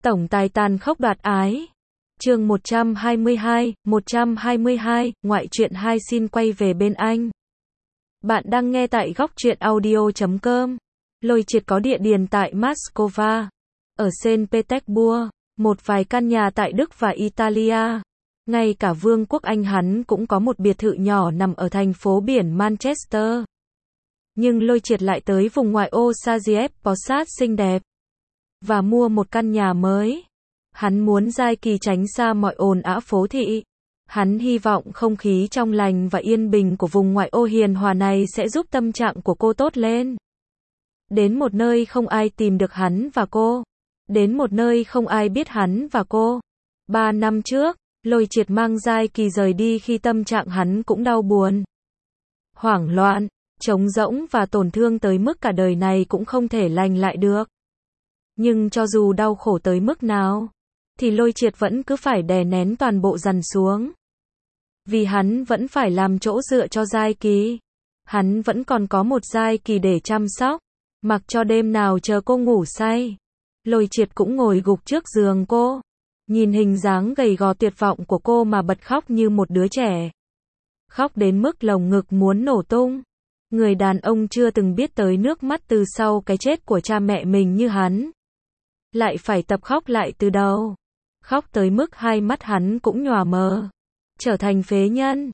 Tổng tài tàn khốc đoạt ái. Chương 122, ngoại truyện 2 xin quay về bên anh. Bạn đang nghe tại góc truyện audio.com. Lôi triệt có địa điểm tại Moscow, ở Saint Petersburg, một vài căn nhà tại Đức và Italia. Ngay cả Vương quốc Anh hắn cũng có một biệt thự nhỏ nằm ở thành phố biển Manchester. Nhưng Lôi triệt lại tới vùng ngoại ô Sagief Posad xinh đẹp và mua một căn nhà mới. Hắn muốn Giai Kỳ tránh xa mọi ồn ào phố thị. Hắn hy vọng không khí trong lành và yên bình của vùng ngoại ô hiền hòa này sẽ giúp tâm trạng của cô tốt lên. Đến một nơi không ai tìm được hắn và cô. Đến một nơi không ai biết hắn và cô. 3 năm trước, Lôi triệt mang Giai Kỳ rời đi khi tâm trạng hắn cũng đau buồn, hoảng loạn, trống rỗng và tổn thương tới mức cả đời này cũng không thể lành lại được. Nhưng cho dù đau khổ tới mức nào, thì Lôi triệt vẫn cứ phải đè nén toàn bộ dằn xuống. Vì hắn vẫn phải làm chỗ dựa cho Giai Kỳ. Hắn vẫn còn có một Giai Kỳ để chăm sóc. Mặc cho đêm nào chờ cô ngủ say, Lôi triệt cũng ngồi gục trước giường cô, nhìn hình dáng gầy gò tuyệt vọng của cô mà bật khóc như một đứa trẻ. Khóc đến mức lồng ngực muốn nổ tung. Người đàn ông chưa từng biết tới nước mắt từ sau cái chết của cha mẹ mình như hắn, lại phải tập khóc lại từ đầu. Khóc tới mức hai mắt hắn cũng nhòa mờ, trở thành phế nhân.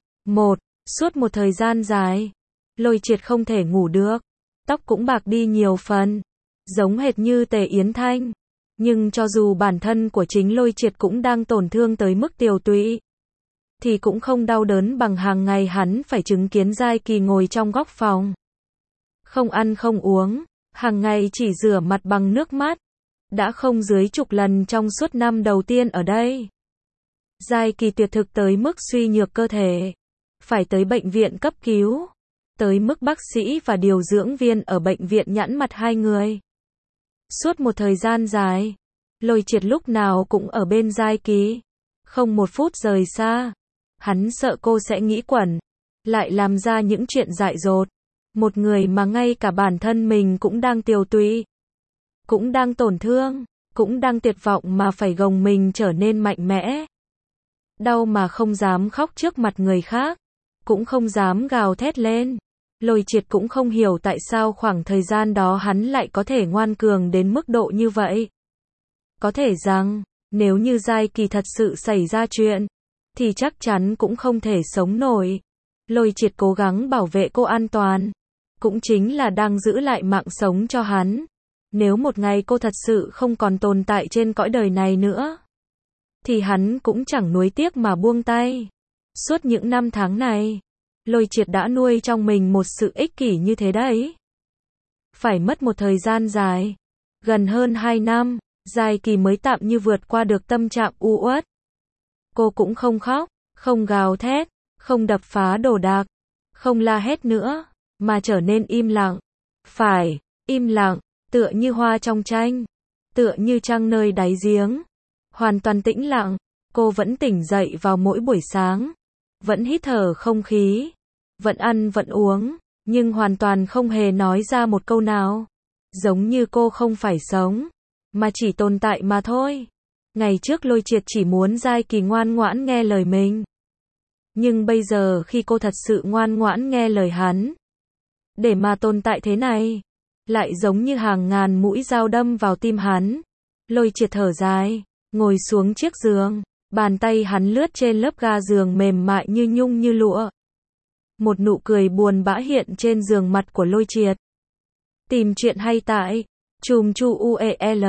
Suốt một thời gian dài, Lôi triệt không thể ngủ được. Tóc cũng bạc đi nhiều phần, giống hệt như Tề Yến Thanh. Nhưng cho dù bản thân của chính Lôi triệt cũng đang tổn thương tới mức tiều tụy, thì cũng không đau đớn bằng hàng ngày hắn phải chứng kiến Giai Kỳ ngồi trong góc phòng, không ăn không uống, hàng ngày chỉ rửa mặt bằng nước mắt. Đã không dưới chục lần trong suốt năm đầu tiên ở đây. Giai Kỳ tuyệt thực tới mức suy nhược cơ thể, phải tới bệnh viện cấp cứu, tới mức bác sĩ và điều dưỡng viên ở bệnh viện nhẵn mặt hai người. Suốt một thời gian dài, Lôi triệt lúc nào cũng ở bên Giai Kỳ, không một phút rời xa. Hắn sợ cô sẽ nghĩ quẩn, lại làm ra những chuyện dại dột. Một người mà ngay cả bản thân mình cũng đang tiều tụy, cũng đang tổn thương, cũng đang tuyệt vọng mà phải gồng mình trở nên mạnh mẽ. Đau mà không dám khóc trước mặt người khác, cũng không dám gào thét lên. Lôi triệt cũng không hiểu tại sao khoảng thời gian đó hắn lại có thể ngoan cường đến mức độ như vậy. Có thể rằng, nếu như Giai Kỳ thật sự xảy ra chuyện, thì chắc chắn cũng không thể sống nổi. Lôi triệt cố gắng bảo vệ cô an toàn, cũng chính là đang giữ lại mạng sống cho hắn. Nếu một ngày cô thật sự không còn tồn tại trên cõi đời này nữa, thì hắn cũng chẳng nuối tiếc mà buông tay. Suốt những năm tháng này, Lôi triệt đã nuôi trong mình một sự ích kỷ như thế đấy. Phải mất một thời gian dài, gần hơn 2 năm, Giai Kỳ mới tạm như vượt qua được tâm trạng u uất. Cô cũng không khóc, không gào thét, không đập phá đồ đạc, không la hét nữa, mà trở nên im lặng. Phải, im lặng, tựa như hoa trong tranh, tựa như trăng nơi đáy giếng. Hoàn toàn tĩnh lặng. Cô vẫn tỉnh dậy vào mỗi buổi sáng, vẫn hít thở không khí, vẫn ăn vẫn uống, nhưng hoàn toàn không hề nói ra một câu nào. Giống như cô không phải sống, mà chỉ tồn tại mà thôi. Ngày trước Lôi triệt chỉ muốn Giai Kỳ ngoan ngoãn nghe lời mình. Nhưng bây giờ khi cô thật sự ngoan ngoãn nghe lời hắn, để mà tồn tại thế này, lại giống như hàng ngàn mũi dao đâm vào tim hắn. Lôi triệt thở dài, ngồi xuống chiếc giường, bàn tay hắn lướt trên lớp ga giường mềm mại như nhung như lụa. Một nụ cười buồn bã hiện trên giường mặt của Lôi triệt. Tìm chuyện hay tại chùm chu UEL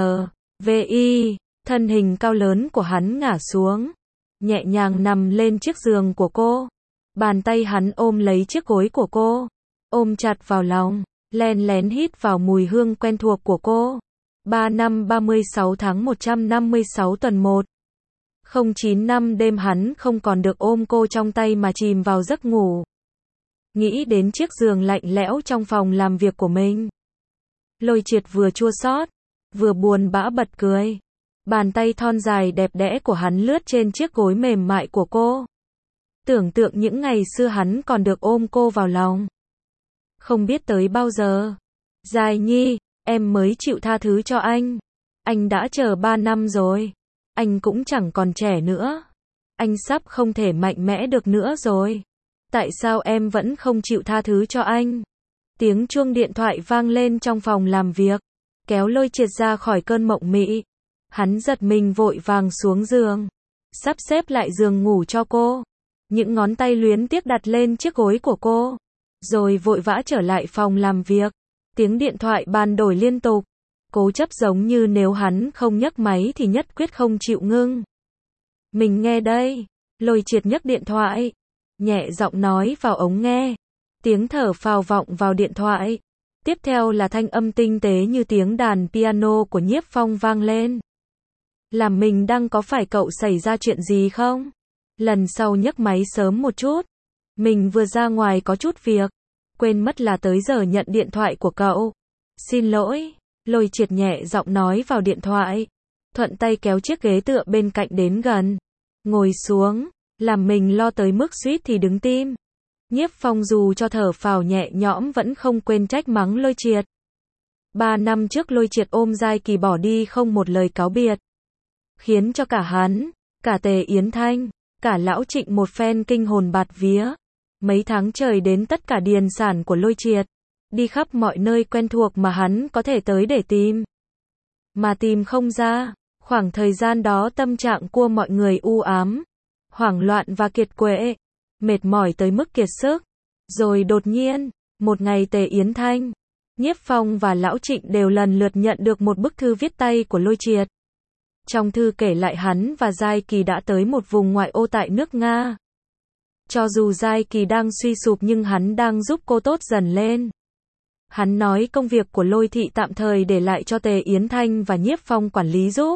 VI. Thân hình cao lớn của hắn ngả xuống, nhẹ nhàng nằm lên chiếc giường của cô. Bàn tay hắn ôm lấy chiếc gối của cô, ôm chặt vào lòng, len lén hít vào mùi hương quen thuộc của cô. 3 năm 36 tháng 156 tuần 1. 09 năm đêm hắn không còn được ôm cô trong tay mà chìm vào giấc ngủ. Nghĩ đến chiếc giường lạnh lẽo trong phòng làm việc của mình, Lôi triệt vừa chua xót, vừa buồn bã bật cười. Bàn tay thon dài đẹp đẽ của hắn lướt trên chiếc gối mềm mại của cô. Tưởng tượng những ngày xưa hắn còn được ôm cô vào lòng. Không biết tới bao giờ, Giai Nhi, em mới chịu tha thứ cho anh. Anh đã chờ 3 năm rồi. Anh cũng chẳng còn trẻ nữa. Anh sắp không thể mạnh mẽ được nữa rồi. Tại sao em vẫn không chịu tha thứ cho anh? Tiếng chuông điện thoại vang lên trong phòng làm việc, kéo Lôi Triệt ra khỏi cơn mộng mị. Hắn giật mình vội vàng xuống giường, sắp xếp lại giường ngủ cho cô. Những ngón tay luyến tiếc đặt lên chiếc gối của cô, rồi vội vã trở lại phòng làm việc. Tiếng điện thoại bàn đổi liên tục, cố chấp giống như nếu hắn không nhấc máy thì nhất quyết không chịu ngưng. Mình nghe đây. Lôi Triệt nhấc điện thoại, nhẹ giọng nói vào ống nghe. Tiếng thở phào vọng vào điện thoại. Tiếp theo là thanh âm tinh tế như tiếng đàn piano của Nhiếp Phong vang lên. Làm mình đang có phải cậu xảy ra chuyện gì không? Lần sau nhấc máy sớm một chút. Mình vừa ra ngoài có chút việc. Quên mất là tới giờ nhận điện thoại của cậu. Xin lỗi. Lôi Triệt nhẹ giọng nói vào điện thoại. Thuận tay kéo chiếc ghế tựa bên cạnh đến gần. Ngồi xuống. Làm mình lo tới mức suýt thì đứng tim. Nhiếp Phong dù cho thở phào nhẹ nhõm vẫn không quên trách mắng Lôi Triệt. 3 năm trước Lôi Triệt ôm Giai Kỳ bỏ đi không một lời cáo biệt. Khiến cho cả hắn, cả Tề Yến Thanh, cả lão Trịnh một phen kinh hồn bạt vía. Mấy tháng trời đến tất cả điền sản của Lôi Triệt. Đi khắp mọi nơi quen thuộc mà hắn có thể tới để tìm. Mà tìm không ra. Khoảng thời gian đó tâm trạng của mọi người u ám, hoảng loạn và kiệt quệ. Mệt mỏi tới mức kiệt sức. Rồi đột nhiên, một ngày Tề Yến Thanh, Nhiếp Phong và Lão Trịnh đều lần lượt nhận được một bức thư viết tay của Lôi Triệt. Trong thư kể lại hắn và Giai Kỳ đã tới một vùng ngoại ô tại nước Nga. Cho dù Giai Kỳ đang suy sụp nhưng hắn đang giúp cô tốt dần lên. Hắn nói công việc của Lôi Thị tạm thời để lại cho Tề Yến Thanh và Nhiếp Phong quản lý giúp.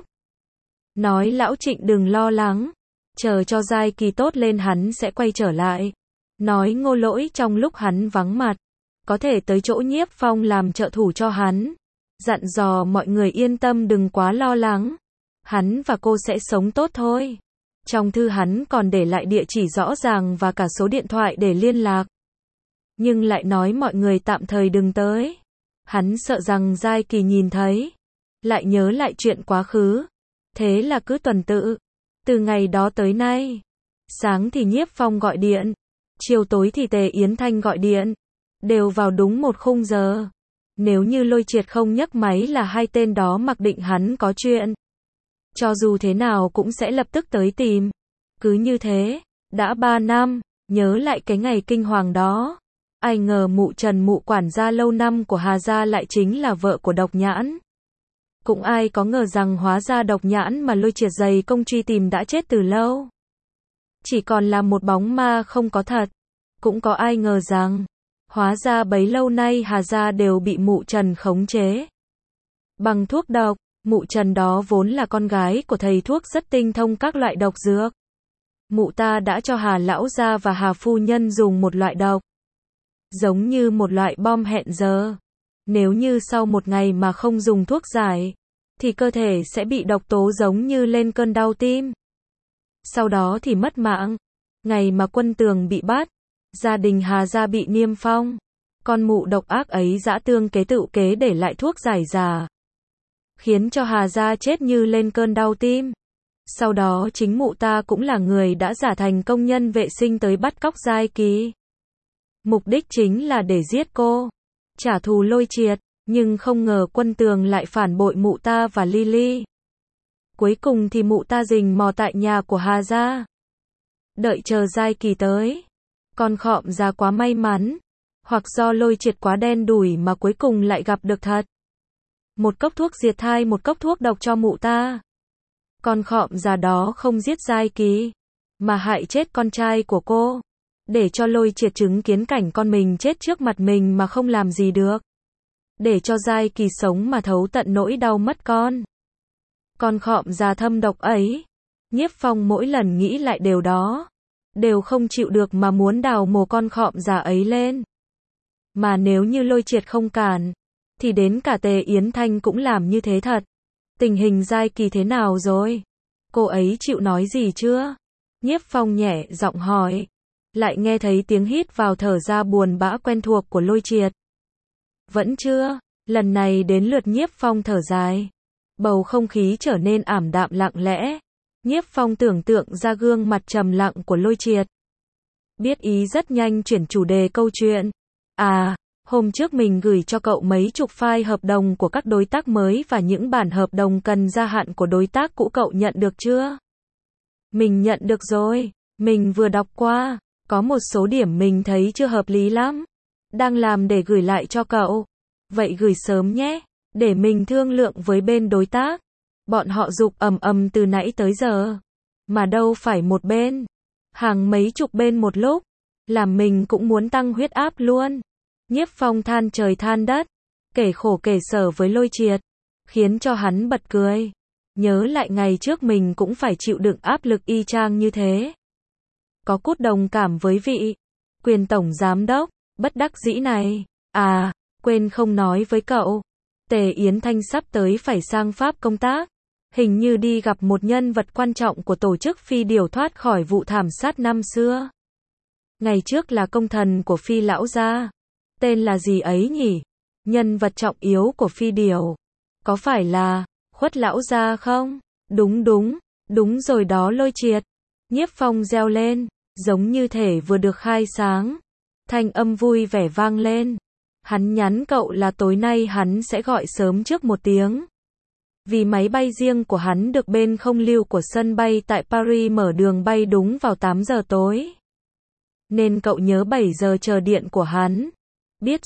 Nói Lão Trịnh đừng lo lắng. Chờ cho Giai Kỳ tốt lên hắn sẽ quay trở lại. Nói Ngô Lỗi trong lúc hắn vắng mặt, có thể tới chỗ Nhiếp Phong làm trợ thủ cho hắn. Dặn dò mọi người yên tâm đừng quá lo lắng. Hắn và cô sẽ sống tốt thôi. Trong thư hắn còn để lại địa chỉ rõ ràng và cả số điện thoại để liên lạc. Nhưng lại nói mọi người tạm thời đừng tới. Hắn sợ rằng Giai Kỳ nhìn thấy, lại nhớ lại chuyện quá khứ. Thế là cứ tuần tự. Từ ngày đó tới nay, sáng thì Nhiếp Phong gọi điện, chiều tối thì Tề Yến Thanh gọi điện, đều vào đúng một khung giờ. Nếu như Lôi Triệt không nhấc máy là hai tên đó mặc định hắn có chuyện. Cho dù thế nào cũng sẽ lập tức tới tìm. Cứ như thế, đã 3 năm, nhớ lại cái ngày kinh hoàng đó. Ai ngờ mụ Trần mụ quản gia lâu năm của Hà Gia lại chính là vợ của Độc Nhãn. Cũng ai có ngờ rằng hóa ra Độc Nhãn mà Lôi Triệt dày công truy tìm đã chết từ lâu. Chỉ còn là một bóng ma không có thật. Cũng có ai ngờ rằng, hóa ra bấy lâu nay Hà Gia đều bị mụ Trần khống chế. Bằng thuốc độc, mụ Trần đó vốn là con gái của thầy thuốc rất tinh thông các loại độc dược. Mụ ta đã cho Hà Lão Gia và Hà Phu Nhân dùng một loại độc. Giống như một loại bom hẹn giờ. Nếu như sau một ngày mà không dùng thuốc giải, thì cơ thể sẽ bị độc tố giống như lên cơn đau tim. Sau đó thì mất mạng. Ngày mà Quân Tường bị bắt, gia đình Hà Gia bị niêm phong. Con mụ độc ác ấy dã tương kế tựu kế để lại thuốc giải giả, khiến cho Hà Gia chết như lên cơn đau tim. Sau đó chính mụ ta cũng là người đã giả thành công nhân vệ sinh tới bắt cóc Giai Kỳ. Mục đích chính là để giết cô, trả thù Lôi Triệt, nhưng không ngờ Quân Tường lại phản bội mụ ta và Lily. Cuối cùng thì mụ ta rình mò tại nhà của Hà Gia. Đợi chờ Giai Kỳ tới. Con khọm già quá may mắn, hoặc do Lôi Triệt quá đen đủi mà cuối cùng lại gặp được thật. Một cốc thuốc diệt thai, một cốc thuốc độc cho mụ ta. Con khọm già đó không giết Giai Kỳ, mà hại chết con trai của cô. Để cho Lôi Triệt chứng kiến cảnh con mình chết trước mặt mình mà không làm gì được. Để cho Giai Kỳ sống mà thấu tận nỗi đau mất con. Con khọm già thâm độc ấy. Nhiếp Phong mỗi lần nghĩ lại điều đó, đều không chịu được mà muốn đào mồ con khọm già ấy lên. Mà nếu như Lôi Triệt không cản, thì đến cả Tề Yến Thanh cũng làm như thế thật. Tình hình Giai Kỳ thế nào rồi? Cô ấy chịu nói gì chưa? Nhiếp Phong nhẹ giọng hỏi. Lại nghe thấy tiếng hít vào thở ra buồn bã quen thuộc của Lôi Triệt. Vẫn chưa. Lần này đến lượt Nhiếp Phong thở dài. Bầu không khí trở nên ảm đạm lặng lẽ. Nhiếp Phong tưởng tượng ra gương mặt trầm lặng của Lôi Triệt. Biết ý rất nhanh chuyển chủ đề câu chuyện. À, hôm trước mình gửi cho cậu mấy chục file hợp đồng của các đối tác mới và những bản hợp đồng cần gia hạn của đối tác cũ, cậu nhận được chưa? Mình nhận được rồi, mình vừa đọc qua, có một số điểm mình thấy chưa hợp lý lắm. Đang làm để gửi lại cho cậu. Vậy gửi sớm nhé, để mình thương lượng với bên đối tác. Bọn họ giục ầm ầm từ nãy tới giờ. Mà đâu phải một bên. Hàng mấy chục bên một lúc. Làm mình cũng muốn tăng huyết áp luôn. Nhiếp Phong than trời than đất. Kể khổ kể sở với Lôi Triệt. Khiến cho hắn bật cười. Nhớ lại ngày trước mình cũng phải chịu đựng áp lực y chang như thế. Có cút đồng cảm với vị quyền tổng giám đốc bất đắc dĩ này. À, quên không nói với cậu. Tề Yến Thanh sắp tới phải sang Pháp công tác. Hình như đi gặp một nhân vật quan trọng của tổ chức Phi Điểu thoát khỏi vụ thảm sát năm xưa. Ngày trước là công thần của Phi lão gia. Tên là gì ấy nhỉ? Nhân vật trọng yếu của Phi Điểu. Có phải là Khuất lão gia không? Đúng rồi đó Lôi Triệt. Nhiếp Phong reo lên, giống như thể vừa được khai sáng. Thanh âm vui vẻ vang lên. Hắn nhắn cậu là tối nay hắn sẽ gọi sớm trước một tiếng. Vì máy bay riêng của hắn được bên không lưu của sân bay tại Paris mở đường bay đúng vào 8 giờ tối. Nên cậu nhớ 7 giờ chờ điện của hắn. Biết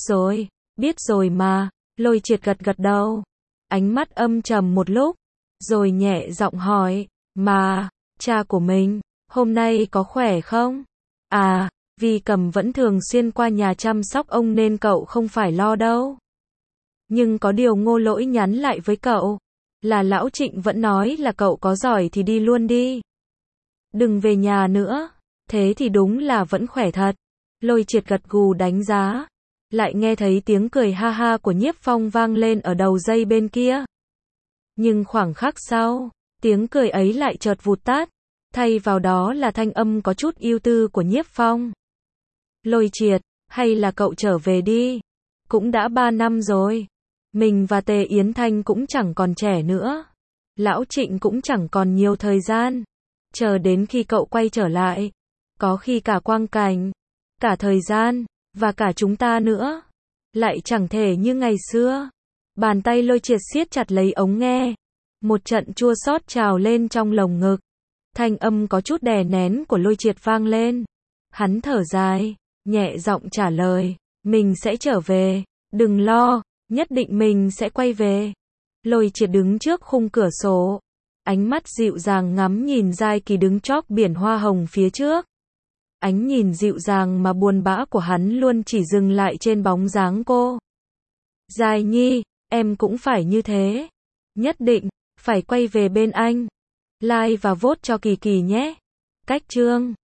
rồi mà, Lôi Triệt gật gật đầu. Ánh mắt âm trầm một lúc, rồi nhẹ giọng hỏi, mà, cha của mình, hôm nay có khỏe không? À, vì Cầm vẫn thường xuyên qua nhà chăm sóc ông nên cậu không phải lo đâu. Nhưng có điều Ngô Lỗi nhắn lại với cậu, là lão Trịnh vẫn nói là cậu có giỏi thì đi luôn đi. Đừng về nhà nữa, thế thì đúng là vẫn khỏe thật. Lôi Triệt gật gù đánh giá. Lại nghe thấy tiếng cười ha ha của Nhiếp Phong vang lên ở đầu dây bên kia. Nhưng khoảng khắc sau, tiếng cười ấy lại chợt vụt tắt, thay vào đó là thanh âm có chút ưu tư của Nhiếp Phong. Lôi Triệt, hay là cậu trở về đi. Cũng đã 3 năm rồi. Mình và Tề Yến Thanh cũng chẳng còn trẻ nữa. Lão Trịnh cũng chẳng còn nhiều thời gian. Chờ đến khi cậu quay trở lại. Có khi cả quang cảnh, cả thời gian, và cả chúng ta nữa. Lại chẳng thể như ngày xưa. Bàn tay Lôi Triệt siết chặt lấy ống nghe. Một trận chua xót trào lên trong lồng ngực. Thanh âm có chút đè nén của Lôi Triệt vang lên. Hắn thở dài, nhẹ giọng trả lời. Mình sẽ trở về. Đừng lo, nhất định mình sẽ quay về. Lôi Triệt đứng trước khung cửa sổ. Ánh mắt dịu dàng ngắm nhìn Giai Kỳ đứng chóp biển hoa hồng phía trước. Ánh nhìn dịu dàng mà buồn bã của hắn luôn chỉ dừng lại trên bóng dáng cô. Giai Nhi, em cũng phải như thế. Nhất định, phải quay về bên anh. Like và vote cho Kỳ Kỳ nhé. Cách chương